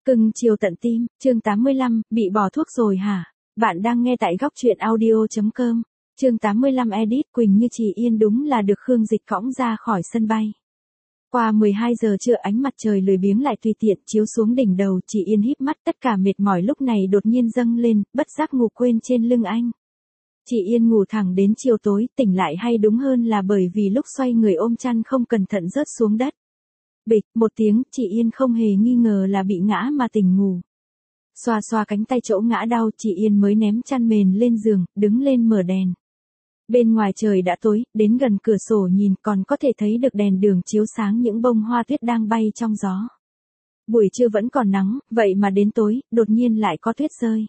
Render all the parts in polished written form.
Cưng chiều tận tim, chương 85, bị bỏ thuốc rồi hả? Bạn đang nghe tại góc truyện audio.com. Chương 85 edit Quỳnh Như Chị Yên đúng là được Khương Dịch cõng ra khỏi sân bay. Qua 12 giờ trưa ánh mặt trời lười biếng lại tùy tiện chiếu xuống đỉnh đầu, Chị Yên híp mắt, tất cả mệt mỏi lúc này đột nhiên dâng lên, bất giác ngủ quên trên lưng anh. Chị Yên ngủ thẳng đến chiều tối, tỉnh lại hay đúng hơn là bởi vì lúc xoay người ôm chăn không cẩn thận rớt xuống đất. Bịch, một tiếng, chị Yên không hề nghi ngờ là bị ngã mà tỉnh ngủ. Xoa xoa cánh tay chỗ ngã đau, chị Yên mới ném chăn mền lên giường, đứng lên mở đèn. Bên ngoài trời đã tối, đến gần cửa sổ nhìn còn có thể thấy được đèn đường chiếu sáng những bông hoa tuyết đang bay trong gió. Buổi trưa vẫn còn nắng, vậy mà đến tối, đột nhiên lại có tuyết rơi.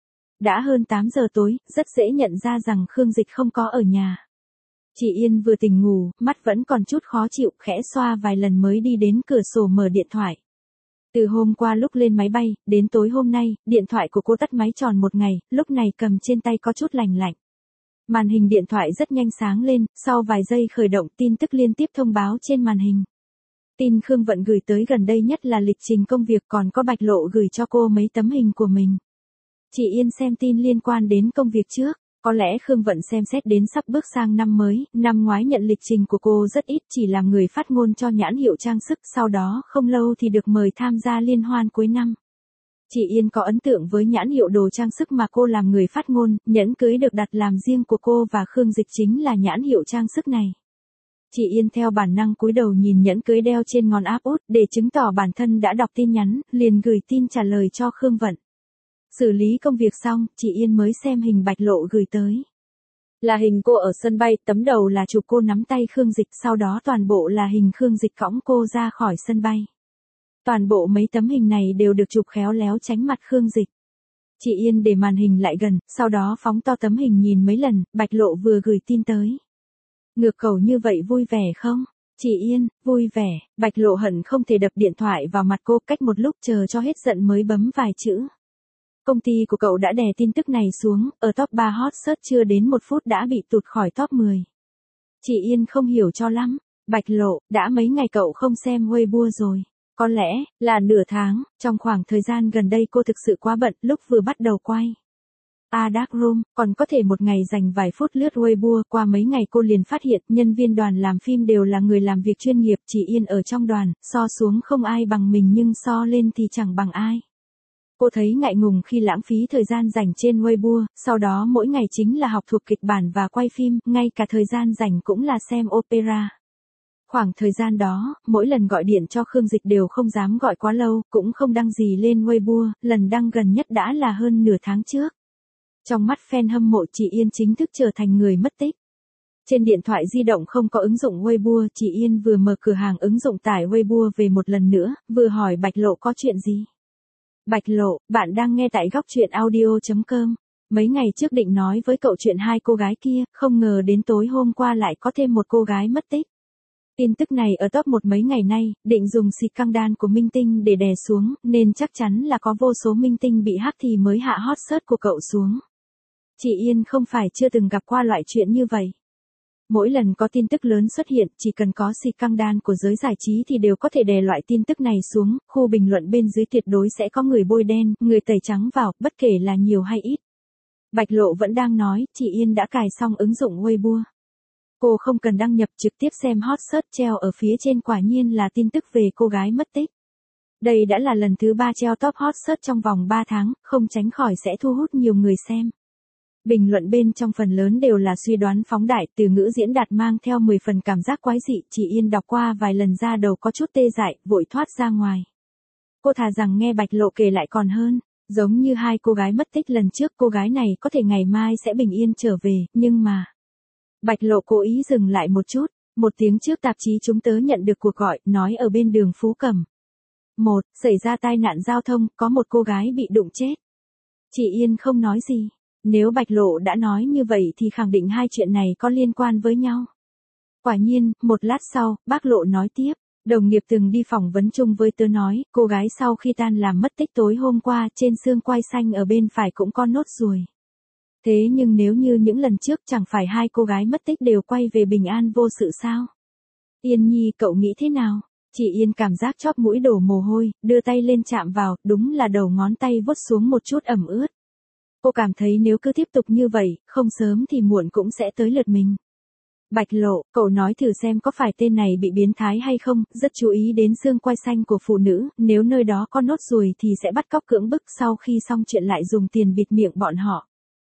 Đã hơn 8 giờ tối, rất dễ nhận ra rằng Khương Dịch không có ở nhà. Chị Yên vừa tỉnh ngủ, mắt vẫn còn chút khó chịu, khẽ xoa vài lần mới đi đến cửa sổ mở điện thoại. Từ hôm qua lúc lên máy bay, đến tối hôm nay, điện thoại của cô tắt máy tròn một ngày, lúc này cầm trên tay có chút lành lạnh. Màn hình điện thoại rất nhanh sáng lên, sau vài giây khởi động tin tức liên tiếp thông báo trên màn hình. Tin Khương Vận gửi tới gần đây nhất là lịch trình công việc, còn có Bạch Lộ gửi cho cô mấy tấm hình của mình. Chị Yên xem tin liên quan đến công việc trước. Có lẽ Khương Vận xem xét đến sắp bước sang năm mới, năm ngoái nhận lịch trình của cô rất ít, chỉ làm người phát ngôn cho nhãn hiệu trang sức, sau đó không lâu thì được mời tham gia liên hoan cuối năm. Chị Yên có ấn tượng với nhãn hiệu đồ trang sức mà cô làm người phát ngôn, nhẫn cưới được đặt làm riêng của cô và Khương Dịch chính là nhãn hiệu trang sức này. Chị Yên theo bản năng cúi đầu nhìn nhẫn cưới đeo trên ngón áp út, để chứng tỏ bản thân đã đọc tin nhắn, liền gửi tin trả lời cho Khương Vận. Xử lý công việc xong, chị Yên mới xem hình Bạch Lộ gửi tới. Là hình cô ở sân bay, tấm đầu là chụp cô nắm tay Khương Dịch, sau đó toàn bộ là hình Khương Dịch cõng cô ra khỏi sân bay. Toàn bộ mấy tấm hình này đều được chụp khéo léo tránh mặt Khương Dịch. Chị Yên để màn hình lại gần, sau đó phóng to tấm hình nhìn mấy lần, Bạch Lộ vừa gửi tin tới. Ngược cầu như vậy vui vẻ không? Chị Yên, vui vẻ. Bạch Lộ hận không thể đập điện thoại vào mặt cô, cách một lúc chờ cho hết giận mới bấm vài chữ. Công ty của cậu đã đè tin tức này xuống, ở top 3 hot search chưa đến 1 phút đã bị tụt khỏi top 10. Chị Yên không hiểu cho lắm. Bạch Lộ, đã mấy ngày cậu không xem Weibo rồi. Có lẽ là nửa tháng, trong khoảng thời gian gần đây cô thực sự quá bận, lúc vừa bắt đầu quay Dark Room, còn có thể một ngày dành vài phút lướt Weibo, qua mấy ngày cô liền phát hiện nhân viên đoàn làm phim đều là người làm việc chuyên nghiệp, chị Yên ở trong đoàn, so xuống không ai bằng mình nhưng so lên thì chẳng bằng ai. Cô thấy ngại ngùng khi lãng phí thời gian dành trên Weibo, sau đó mỗi ngày chính là học thuộc kịch bản và quay phim, ngay cả thời gian dành cũng là xem opera. Khoảng thời gian đó, mỗi lần gọi điện cho Khương Dịch đều không dám gọi quá lâu, cũng không đăng gì lên Weibo, lần đăng gần nhất đã là hơn nửa tháng trước. Trong mắt fan hâm mộ, chị Yên chính thức trở thành người mất tích. Trên điện thoại di động không có ứng dụng Weibo, chị Yên vừa mở cửa hàng ứng dụng tải Weibo về một lần nữa, vừa hỏi Bạch Lộ có chuyện gì. Bạch Lộ, bạn đang nghe tại góc truyện audio.com. Mấy ngày trước định nói với cậu chuyện hai cô gái kia, không ngờ đến tối hôm qua lại có thêm một cô gái mất tích. Tin tức này ở top 1 mấy ngày nay, định dùng xịt căng đan của minh tinh để đè xuống, nên chắc chắn là có vô số minh tinh bị hack thì mới hạ hot search của cậu xuống. Chị Yên không phải chưa từng gặp qua loại chuyện như vậy. Mỗi lần có tin tức lớn xuất hiện, chỉ cần có xịt căng đan của giới giải trí thì đều có thể đè loại tin tức này xuống, khu bình luận bên dưới tuyệt đối sẽ có người bôi đen, người tẩy trắng vào, bất kể là nhiều hay ít. Bạch Lộ vẫn đang nói, chị Yên đã cài xong ứng dụng Weibo. Cô không cần đăng nhập, trực tiếp xem hot search treo ở phía trên, quả nhiên là tin tức về cô gái mất tích. Đây đã là lần thứ 3 treo top hot search trong vòng 3 tháng, không tránh khỏi sẽ thu hút nhiều người xem. Bình luận bên trong phần lớn đều là suy đoán phóng đại, từ ngữ diễn đạt mang theo 10 phần cảm giác quái dị, chị Yên đọc qua vài lần ra đầu có chút tê dại, vội thoát ra ngoài. Cô thà rằng nghe Bạch Lộ kể lại còn hơn, giống như hai cô gái mất tích lần trước, cô gái này có thể ngày mai sẽ bình yên trở về, nhưng mà... Bạch Lộ cố ý dừng lại một chút, một tiếng trước tạp chí chúng tớ nhận được cuộc gọi, nói ở bên đường Phú Cẩm. Xảy ra tai nạn giao thông, có một cô gái bị đụng chết. Chị Yên không nói gì. Nếu Bạch Lộ đã nói như vậy thì khẳng định hai chuyện này có liên quan với nhau. Quả nhiên, một lát sau, bác Lộ nói tiếp, đồng nghiệp từng đi phỏng vấn chung với tớ nói, cô gái sau khi tan làm mất tích tối hôm qua, trên xương quai xanh ở bên phải cũng có nốt ruồi. Thế nhưng nếu như những lần trước chẳng phải hai cô gái mất tích đều quay về bình an vô sự sao? Yên Nhi, cậu nghĩ thế nào? Chị Yên cảm giác chóp mũi đổ mồ hôi, đưa tay lên chạm vào, đúng là đầu ngón tay vuốt xuống một chút ẩm ướt. Cô cảm thấy nếu cứ tiếp tục như vậy, không sớm thì muộn cũng sẽ tới lượt mình. Bạch Lộ, cậu nói thử xem có phải tên này bị biến thái hay không, rất chú ý đến xương quai xanh của phụ nữ, nếu nơi đó có nốt ruồi thì sẽ bắt cóc cưỡng bức, sau khi xong chuyện lại dùng tiền bịt miệng bọn họ.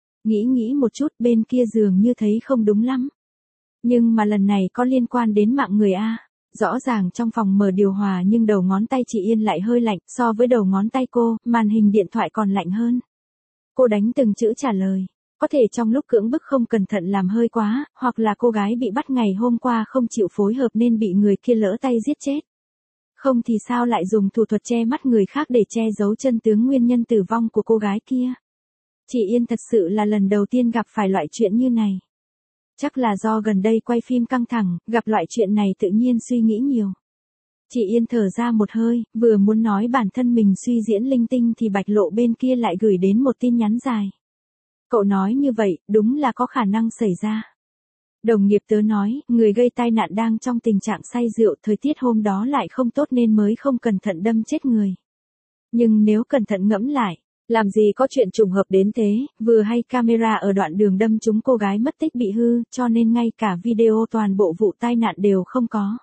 Nghĩ một chút, bên kia dường như thấy không đúng lắm. Nhưng mà lần này có liên quan đến mạng người a. Rõ ràng trong phòng mở điều hòa nhưng đầu ngón tay chị Yên lại hơi lạnh, so với đầu ngón tay cô, màn hình điện thoại còn lạnh hơn. Cô đánh từng chữ trả lời. Có thể trong lúc cưỡng bức không cẩn thận làm hơi quá, hoặc là cô gái bị bắt ngày hôm qua không chịu phối hợp nên bị người kia lỡ tay giết chết. Không thì sao lại dùng thủ thuật che mắt người khác để che giấu chân tướng nguyên nhân tử vong của cô gái kia. Chị Yên thật sự là lần đầu tiên gặp phải loại chuyện như này. Chắc là do gần đây quay phim căng thẳng, gặp loại chuyện này tự nhiên suy nghĩ nhiều. Chị Yên thở ra một hơi, vừa muốn nói bản thân mình suy diễn linh tinh thì Bạch Lộ bên kia lại gửi đến một tin nhắn dài. Cậu nói như vậy, đúng là có khả năng xảy ra. Đồng nghiệp tớ nói, người gây tai nạn đang trong tình trạng say rượu, thời tiết hôm đó lại không tốt nên mới không cẩn thận đâm chết người. Nhưng nếu cẩn thận ngẫm lại, làm gì có chuyện trùng hợp đến thế, vừa hay camera ở đoạn đường đâm trúng cô gái mất tích bị hư, cho nên ngay cả video toàn bộ vụ tai nạn đều không có.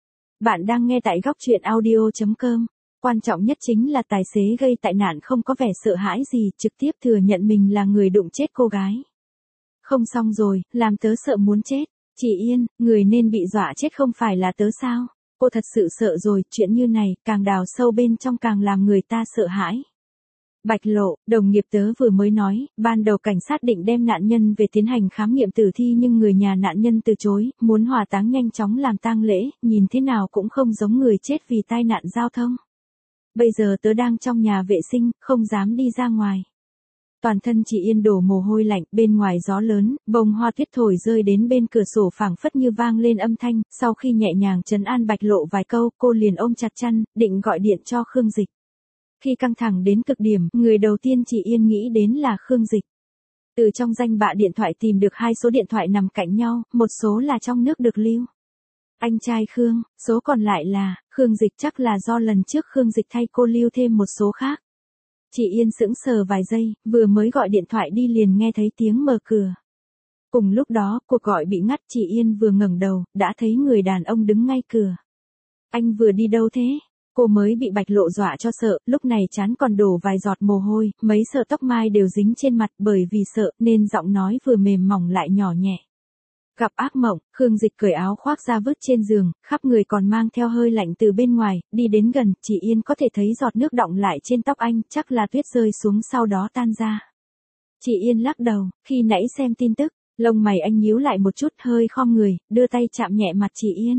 Bạn đang nghe tại góc truyện audio.com. Quan trọng nhất chính là tài xế gây tai nạn không có vẻ sợ hãi gì, trực tiếp thừa nhận mình là người đụng chết cô gái. Không xong rồi, làm tớ sợ muốn chết. Chị Yên, người nên bị dọa chết không phải là tớ sao? Cô thật sự sợ rồi, chuyện như này, càng đào sâu bên trong càng làm người ta sợ hãi. Bạch Lộ, đồng nghiệp tớ vừa mới nói, ban đầu cảnh sát định đem nạn nhân về tiến hành khám nghiệm tử thi nhưng người nhà nạn nhân từ chối, muốn hỏa táng nhanh chóng làm tang lễ, nhìn thế nào cũng không giống người chết vì tai nạn giao thông. Bây giờ tớ đang trong nhà vệ sinh, không dám đi ra ngoài. Toàn thân chị Yên đổ mồ hôi lạnh, bên ngoài gió lớn, bông hoa tuyết thổi rơi đến bên cửa sổ phảng phất như vang lên âm thanh, sau khi nhẹ nhàng trấn an Bạch Lộ vài câu, cô liền ôm chặt chăn, định gọi điện cho Khương Dịch. Khi căng thẳng đến cực điểm, người đầu tiên chị Yên nghĩ đến là Khương Dịch. Từ trong danh bạ điện thoại tìm được 2 số điện thoại nằm cạnh nhau, một số là trong nước được lưu. Anh trai Khương, số còn lại là, Khương Dịch, chắc là do lần trước Khương Dịch thay cô lưu thêm một số khác. Chị Yên sững sờ vài giây, vừa mới gọi điện thoại đi liền nghe thấy tiếng mở cửa. Cùng lúc đó, cuộc gọi bị ngắt, chị Yên vừa ngẩng đầu, đã thấy người đàn ông đứng ngay cửa. Anh vừa đi đâu thế? Cô mới bị Bạch Lộ dọa cho sợ, lúc này trán còn đổ vài giọt mồ hôi, mấy sợi tóc mai đều dính trên mặt, bởi vì sợ nên giọng nói vừa mềm mỏng lại nhỏ nhẹ. Gặp ác mộng, Khương Dịch cởi áo khoác ra vứt trên giường, khắp người còn mang theo hơi lạnh từ bên ngoài, đi đến gần, chị Yên có thể thấy giọt nước đọng lại trên tóc anh, chắc là tuyết rơi xuống sau đó tan ra. Chị Yên lắc đầu, khi nãy xem tin tức, lông mày anh nhíu lại một chút, hơi khom người, đưa tay chạm nhẹ mặt chị Yên.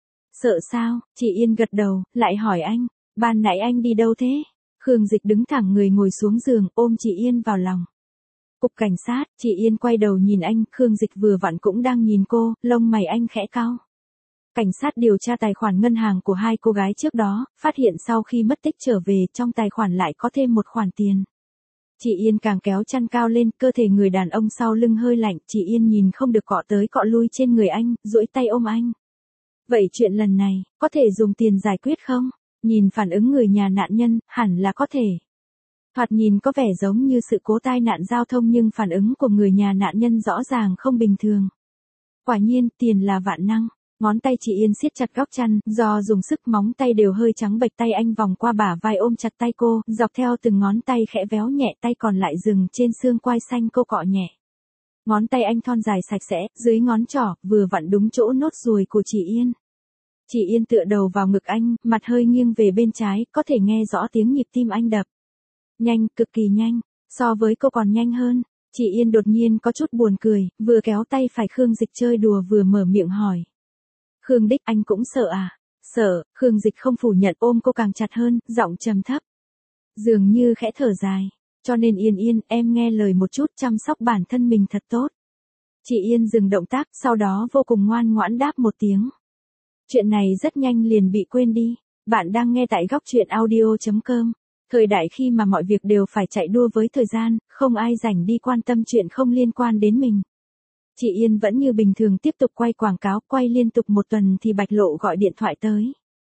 Sợ sao? Chị Yên gật đầu, lại hỏi anh, ban nãy anh đi đâu thế? Khương Dịch đứng thẳng người ngồi xuống giường, ôm chị Yên vào lòng. Cục cảnh sát, chị Yên quay đầu nhìn anh, Khương Dịch vừa vặn cũng đang nhìn cô, lông mày anh khẽ cau. Cảnh sát điều tra tài khoản ngân hàng của 2 cô gái trước đó, phát hiện sau khi mất tích trở về, trong tài khoản lại có thêm một khoản tiền. Chị Yên càng kéo chăn cao lên, cơ thể người đàn ông sau lưng hơi lạnh, chị Yên nhìn không được cọ tới cọ lui trên người anh, duỗi tay ôm anh. Vậy chuyện lần này, có thể dùng tiền giải quyết không? Nhìn phản ứng người nhà nạn nhân, hẳn là có thể. Thoạt nhìn có vẻ giống như sự cố tai nạn giao thông nhưng phản ứng của người nhà nạn nhân rõ ràng không bình thường. Quả nhiên, tiền là vạn năng. Ngón tay chị Yên siết chặt góc chăn, do dùng sức móng tay đều hơi trắng bệch, tay anh vòng qua bả vai ôm chặt tay cô, dọc theo từng ngón tay khẽ véo nhẹ, tay còn lại dừng trên xương quai xanh cô cọ nhẹ. Ngón tay anh thon dài sạch sẽ, dưới ngón trỏ, vừa vặn đúng chỗ nốt ruồi của chị Yên. Chị Yên tựa đầu vào ngực anh, mặt hơi nghiêng về bên trái, có thể nghe rõ tiếng nhịp tim anh đập. Nhanh, cực kỳ nhanh, so với cô còn nhanh hơn. Chị Yên đột nhiên có chút buồn cười, vừa kéo tay phải Khương Dịch chơi đùa vừa mở miệng hỏi. Khương Đích, anh cũng sợ à? Sợ, Khương Dịch không phủ nhận, ôm cô càng chặt hơn, giọng trầm thấp. Dường như khẽ thở dài. Cho nên Yên Yên, em nghe lời một chút, chăm sóc bản thân mình thật tốt. Chị Yên dừng động tác, sau đó vô cùng ngoan ngoãn đáp một tiếng. Chuyện này rất nhanh liền bị quên đi. Bạn đang nghe tại góc truyện audio.com. Thời đại khi mà mọi việc đều phải chạy đua với thời gian, không ai rảnh đi quan tâm chuyện không liên quan đến mình. Chị Yên vẫn như bình thường tiếp tục quay quảng cáo, quay liên tục một tuần thì Bạch Lộ gọi điện thoại tới.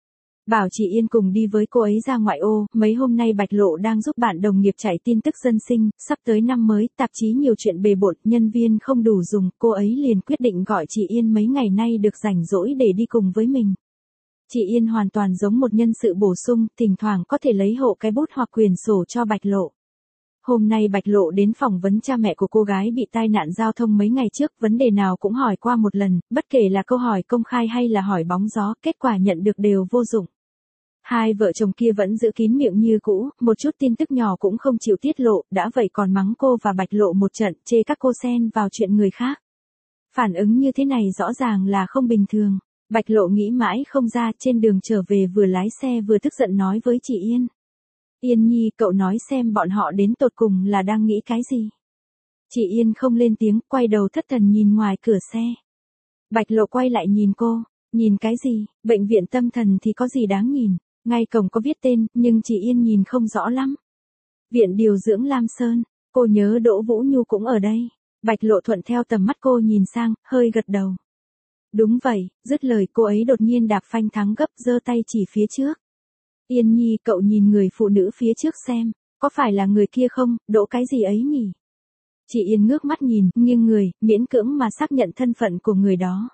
Bảo chị Yên cùng đi với cô ấy ra ngoại ô, mấy hôm nay Bạch Lộ đang giúp bạn đồng nghiệp chạy tin tức dân sinh, sắp tới năm mới, tạp chí nhiều chuyện bề bộn, nhân viên không đủ dùng, cô ấy liền quyết định gọi chị Yên mấy ngày nay được rảnh rỗi để đi cùng với mình. Chị Yên hoàn toàn giống một nhân sự bổ sung, thỉnh thoảng có thể lấy hộ cái bút hoặc quyển sổ cho Bạch Lộ. Hôm nay Bạch Lộ đến phỏng vấn cha mẹ của cô gái bị tai nạn giao thông mấy ngày trước, vấn đề nào cũng hỏi qua một lần, bất kể là câu hỏi công khai hay là hỏi bóng gió, kết quả nhận được đều vô dụng. Hai vợ chồng kia vẫn giữ kín miệng như cũ, một chút tin tức nhỏ cũng không chịu tiết lộ, đã vậy còn mắng cô và Bạch Lộ một trận, chê các cô xen vào chuyện người khác. Phản ứng như thế này rõ ràng là không bình thường. Bạch Lộ nghĩ mãi không ra, trên đường trở về vừa lái xe vừa tức giận nói với chị Yên. Yên Nhi, cậu nói xem bọn họ đến tột cùng là đang nghĩ cái gì? Chị Yên không lên tiếng, quay đầu thất thần nhìn ngoài cửa xe. Bạch Lộ quay lại nhìn cô, nhìn cái gì, bệnh viện tâm thần thì có gì đáng nhìn, ngay cổng có viết tên, nhưng chị Yên nhìn không rõ lắm. Viện điều dưỡng Lam Sơn, cô nhớ Đỗ Vũ Nhu cũng ở đây. Bạch Lộ thuận theo tầm mắt cô nhìn sang, hơi gật đầu. Đúng vậy, dứt lời cô ấy đột nhiên đạp phanh thắng gấp, giơ tay chỉ phía trước. Yên Nhi, cậu nhìn người phụ nữ phía trước xem, có phải là người kia không, Đỗ cái gì ấy nhỉ? Chị Yên ngước mắt nhìn, nghiêng người, miễn cưỡng mà xác nhận thân phận của người đó.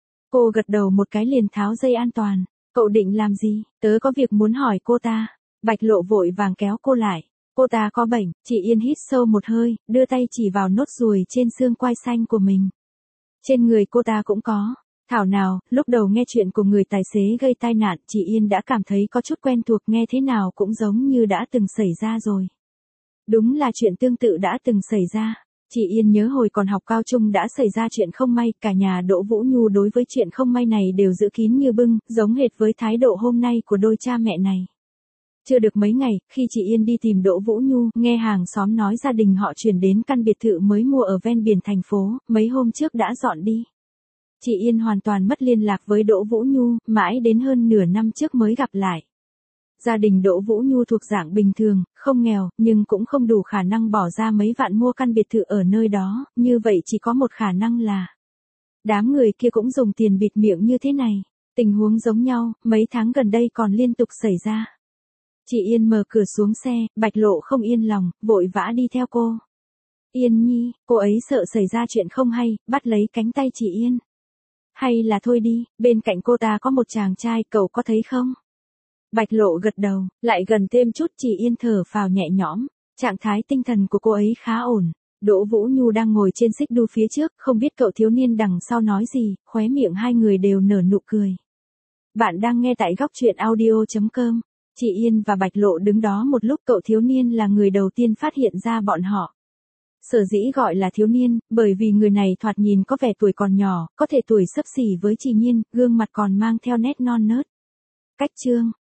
Cô gật đầu một cái liền tháo dây an toàn. Cậu định làm gì? Tớ có việc muốn hỏi cô ta. Bạch Lộ vội vàng kéo cô lại. Cô ta có bệnh. Chị Yên hít sâu một hơi, đưa tay chỉ vào nốt ruồi trên xương quai xanh của mình. Trên người cô ta cũng có. Thảo nào, lúc đầu nghe chuyện của người tài xế gây tai nạn, chị Yên đã cảm thấy có chút quen thuộc, nghe thế nào cũng giống như đã từng xảy ra rồi. Đúng là chuyện tương tự đã từng xảy ra. Chị Yên nhớ hồi còn học cao trung đã xảy ra chuyện không may, cả nhà Đỗ Vũ Nhu đối với chuyện không may này đều giữ kín như bưng, giống hệt với thái độ hôm nay của đôi cha mẹ này. Chưa được mấy ngày, khi chị Yên đi tìm Đỗ Vũ Nhu, nghe hàng xóm nói gia đình họ chuyển đến căn biệt thự mới mua ở ven biển thành phố, mấy hôm trước đã dọn đi. Chị Yên hoàn toàn mất liên lạc với Đỗ Vũ Nhu, mãi đến hơn nửa năm trước mới gặp lại. Gia đình Đỗ Vũ Nhu thuộc dạng bình thường, không nghèo, nhưng cũng không đủ khả năng bỏ ra mấy vạn mua căn biệt thự ở nơi đó, như vậy chỉ có một khả năng là đám người kia cũng dùng tiền bịt miệng như thế này. Tình huống giống nhau, mấy tháng gần đây còn liên tục xảy ra. Chị Yên mở cửa xuống xe, Bạch Lộ không yên lòng, vội vã đi theo cô. Yên Nhi, cô ấy sợ xảy ra chuyện không hay, bắt lấy cánh tay chị Yên. Hay là thôi đi, bên cạnh cô ta có một chàng trai, cậu có thấy không? Bạch Lộ gật đầu, lại gần thêm chút, chị Yên thở phào nhẹ nhõm, trạng thái tinh thần của cô ấy khá ổn. Đỗ Vũ Nhu đang ngồi trên xích đu phía trước, không biết cậu thiếu niên đằng sau nói gì, khóe miệng hai người đều nở nụ cười. Bạn đang nghe tại góc truyện audio.com. Chị Yên và Bạch Lộ đứng đó một lúc, cậu thiếu niên là người đầu tiên phát hiện ra bọn họ. Sở dĩ gọi là thiếu niên, bởi vì người này thoạt nhìn có vẻ tuổi còn nhỏ, có thể tuổi xấp xỉ với chị Nhiên, gương mặt còn mang theo nét non nớt. Cách chương